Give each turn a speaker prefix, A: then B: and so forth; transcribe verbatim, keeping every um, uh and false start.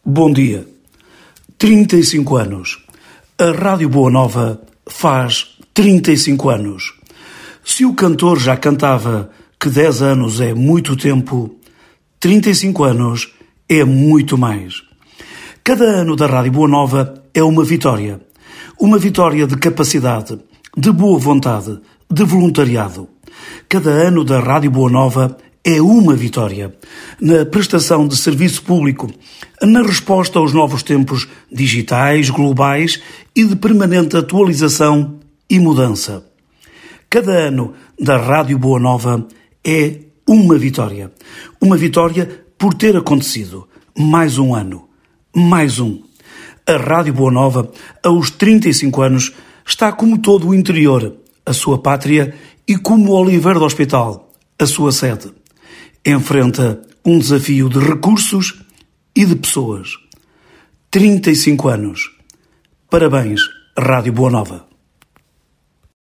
A: Bom dia. trinta e cinco anos. A Rádio Boa Nova faz trinta e cinco anos. Se o cantor já cantava que dez anos é muito tempo, trinta e cinco anos é muito mais. Cada ano da Rádio Boa Nova é uma vitória. Uma vitória de capacidade, de boa vontade, de voluntariado. Cada ano da Rádio Boa Nova é uma vitória na prestação de serviço público, na resposta aos novos tempos digitais, globais e de permanente atualização e mudança. Cada ano da Rádio Boa Nova é uma vitória. Uma vitória por ter acontecido. Mais um ano. Mais um. A Rádio Boa Nova, aos trinta e cinco anos, está como todo o interior, a sua pátria, e como o Oliveira do Hospital, a sua sede. Enfrenta um desafio de recursos e de pessoas. trinta e cinco anos. Parabéns, Rádio Boa Nova.